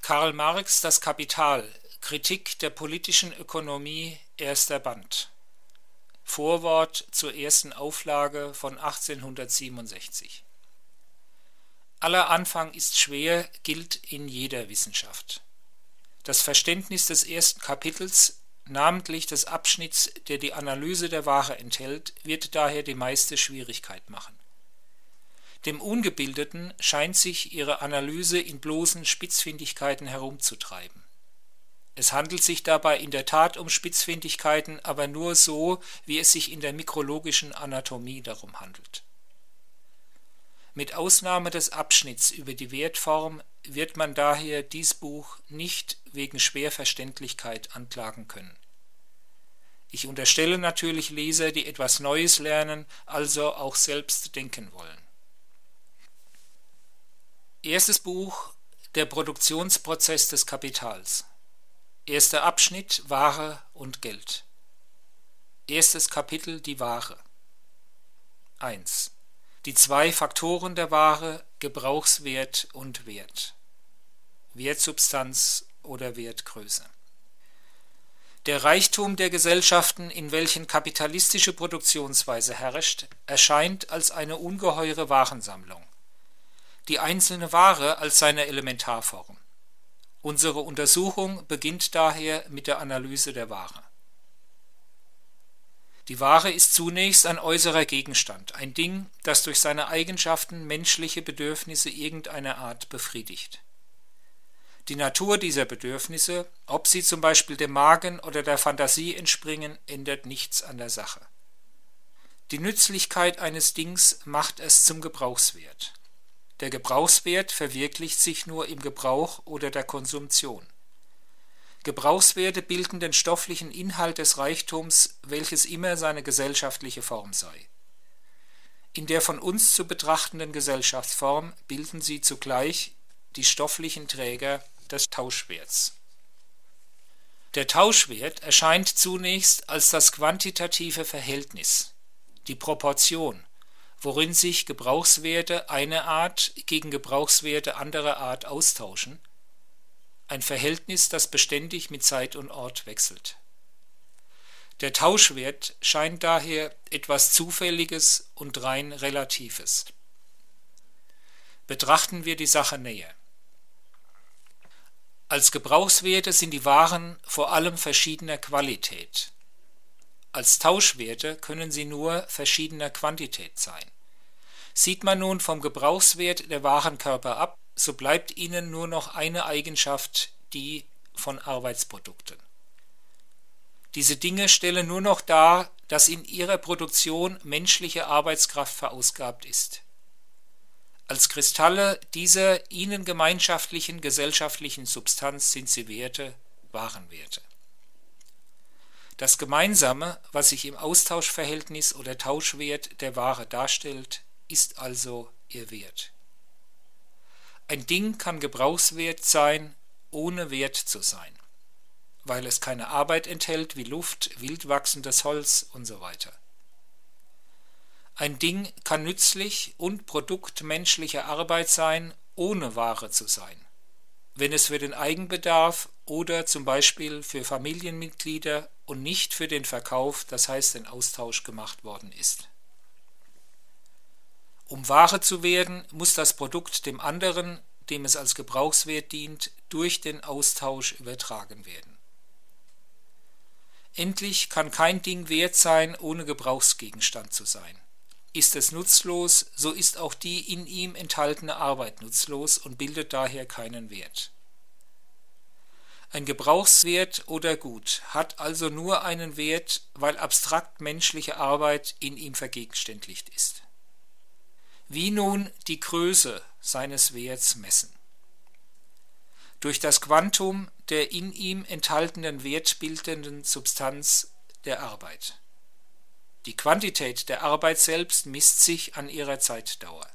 Karl Marx, Das Kapital, Kritik der politischen Ökonomie, erster Band. Vorwort zur ersten Auflage von 1867. Aller Anfang ist schwer, gilt in jeder Wissenschaft. Das Verständnis des ersten Kapitels, namentlich des Abschnitts, der die Analyse der Ware enthält, wird daher die meiste Schwierigkeit machen. Dem Ungebildeten scheint sich ihre Analyse in bloßen Spitzfindigkeiten herumzutreiben. Es handelt sich dabei in der Tat um Spitzfindigkeiten, aber nur so, wie es sich in der mikrologischen Anatomie darum handelt. Mit Ausnahme des Abschnitts über die Wertform wird man daher dies Buch nicht wegen Schwerverständlichkeit anklagen können. Ich unterstelle natürlich Leser, die etwas Neues lernen, also auch selbst denken wollen. Erstes Buch: Der Produktionsprozess des Kapitals. Erster Abschnitt: Ware und Geld. Erstes Kapitel: Die Ware. 1. Die zwei Faktoren der Ware: Gebrauchswert und Wert. Wertsubstanz oder Wertgröße. Der Reichtum der Gesellschaften, in welchen kapitalistische Produktionsweise herrscht, erscheint als eine ungeheure Warensammlung. Die einzelne Ware als seine Elementarform. Unsere Untersuchung beginnt daher mit der Analyse der Ware. Die Ware ist zunächst ein äußerer Gegenstand, ein Ding, das durch seine Eigenschaften menschliche Bedürfnisse irgendeiner Art befriedigt. Die Natur dieser Bedürfnisse, ob sie zum Beispiel dem Magen oder der Fantasie entspringen, ändert nichts an der Sache. Die Nützlichkeit eines Dings macht es zum Gebrauchswert. Der Gebrauchswert verwirklicht sich nur im Gebrauch oder der Konsumption. Gebrauchswerte bilden den stofflichen Inhalt des Reichtums, welches immer seine gesellschaftliche Form sei. In der von uns zu betrachtenden Gesellschaftsform bilden sie zugleich die stofflichen Träger des Tauschwerts. Der Tauschwert erscheint zunächst als das quantitative Verhältnis, die Proportion, worin sich Gebrauchswerte einer Art gegen Gebrauchswerte anderer Art austauschen, ein Verhältnis, das beständig mit Zeit und Ort wechselt. Der Tauschwert scheint daher etwas Zufälliges und rein Relatives. Betrachten wir die Sache näher. Als Gebrauchswerte sind die Waren vor allem verschiedener Qualität. Als Tauschwerte können sie nur verschiedener Quantität sein. Sieht man nun vom Gebrauchswert der Warenkörper ab, so bleibt ihnen nur noch eine Eigenschaft, die von Arbeitsprodukten. Diese Dinge stellen nur noch dar, dass in ihrer Produktion menschliche Arbeitskraft verausgabt ist. Als Kristalle dieser ihnen gemeinschaftlichen gesellschaftlichen Substanz sind sie Werte, Warenwerte. Das Gemeinsame, was sich im Austauschverhältnis oder Tauschwert der Ware darstellt, ist also ihr Wert. Ein Ding kann Gebrauchswert sein, ohne Wert zu sein, weil es keine Arbeit enthält wie Luft, wild wachsendes Holz usw. Ein Ding kann nützlich und Produkt menschlicher Arbeit sein, ohne Ware zu sein, wenn es für den Eigenbedarf oder zum Beispiel für Familienmitglieder und nicht für den Verkauf, das heißt den Austausch, gemacht worden ist. Um Ware zu werden, muss das Produkt dem anderen, dem es als Gebrauchswert dient, durch den Austausch übertragen werden. Endlich kann kein Ding wert sein, ohne Gebrauchsgegenstand zu sein. Ist es nutzlos, so ist auch die in ihm enthaltene Arbeit nutzlos und bildet daher keinen Wert. Ein Gebrauchswert oder Gut hat also nur einen Wert, weil abstrakt menschliche Arbeit in ihm vergegenständlicht ist. Wie nun die Größe seines Werts messen? Durch das Quantum der in ihm enthaltenen wertbildenden Substanz der Arbeit. Die Quantität der Arbeit selbst misst sich an ihrer Zeitdauer.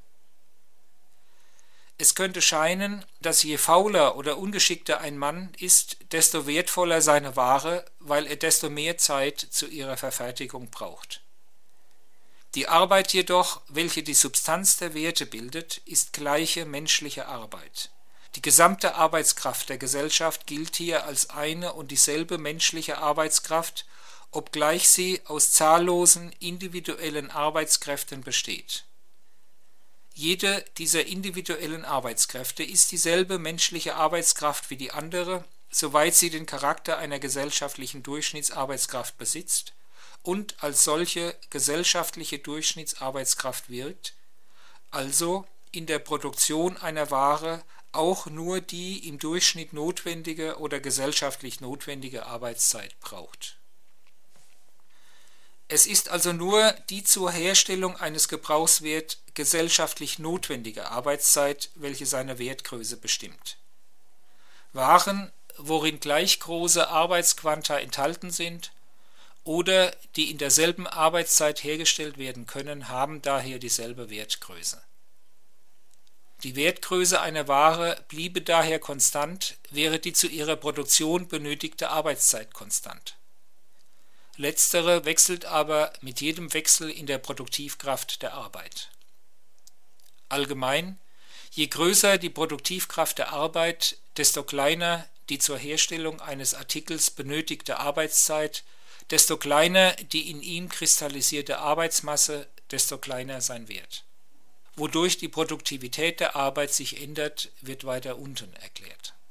Es könnte scheinen, dass je fauler oder ungeschickter ein Mann ist, desto wertvoller seine Ware, weil er desto mehr Zeit zu ihrer Verfertigung braucht. Die Arbeit jedoch, welche die Substanz der Werte bildet, ist gleiche menschliche Arbeit. Die gesamte Arbeitskraft der Gesellschaft gilt hier als eine und dieselbe menschliche Arbeitskraft, obgleich sie aus zahllosen individuellen Arbeitskräften besteht. Jede dieser individuellen Arbeitskräfte ist dieselbe menschliche Arbeitskraft wie die andere, soweit sie den Charakter einer gesellschaftlichen Durchschnittsarbeitskraft besitzt und als solche gesellschaftliche Durchschnittsarbeitskraft wirkt, also in der Produktion einer Ware auch nur die im Durchschnitt notwendige oder gesellschaftlich notwendige Arbeitszeit braucht. Es ist also nur die zur Herstellung eines Gebrauchswerts gesellschaftlich notwendige Arbeitszeit, welche seine Wertgröße bestimmt. Waren, worin gleich große Arbeitsquanta enthalten sind oder die in derselben Arbeitszeit hergestellt werden können, haben daher dieselbe Wertgröße. Die Wertgröße einer Ware bliebe daher konstant, wäre die zu ihrer Produktion benötigte Arbeitszeit konstant. Letztere wechselt aber mit jedem Wechsel in der Produktivkraft der Arbeit. Allgemein, je größer die Produktivkraft der Arbeit, desto kleiner die zur Herstellung eines Artikels benötigte Arbeitszeit, desto kleiner die in ihm kristallisierte Arbeitsmasse, desto kleiner sein Wert. Wodurch die Produktivität der Arbeit sich ändert, wird weiter unten erklärt.